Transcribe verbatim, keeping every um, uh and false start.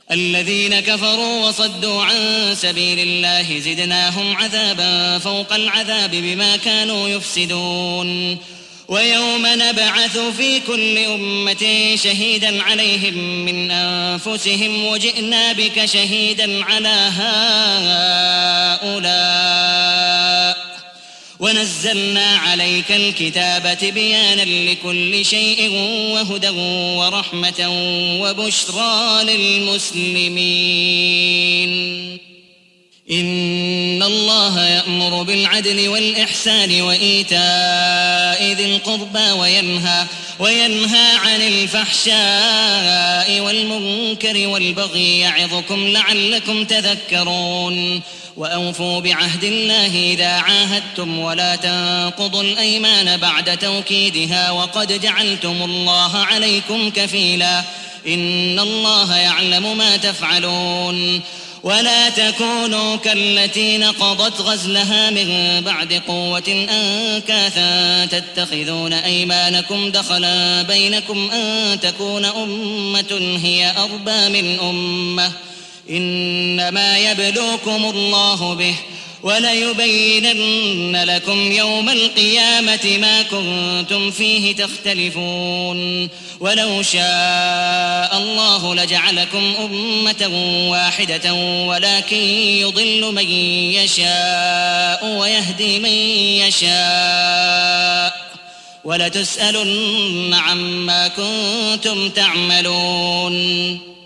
الذين كفروا وصدوا عن سبيل الله زدناهم عذابا فوق العذاب بما كانوا يفسدون ويوم نبعث في كل أمة شهيدا عليهم من أنفسهم وجئنا بك شهيدا على هؤلاء ونزلنا عليك الكتاب تبيانا لكل شيء وهدى ورحمة وبشرى للمسلمين. إن الله يأمر بالعدل والإحسان وإيتاء ذي القربى وينهى, وينهى عن الفحشاء والمنكر والبغي يعظكم لعلكم تذكرون. وأوفوا بعهد الله إذا عاهدتم ولا تنقضوا الأيمان بعد توكيدها وقد جعلتم الله عليكم كفيلا إن الله يعلم ما تفعلون. ولا تكونوا كالتي نقضت غزلها من بعد قوة أنكاثا تتخذون أيمانكم دخلا بينكم أن تكون أمة هي أربى من أمة إنما يبلوكم الله به وليبينن لكم يوم القيامة ما كنتم فيه تختلفون. ولو شاء الله لجعلكم أمة واحدة ولكن يضل من يشاء ويهدي من يشاء ولتسألن عما كنتم تعملون.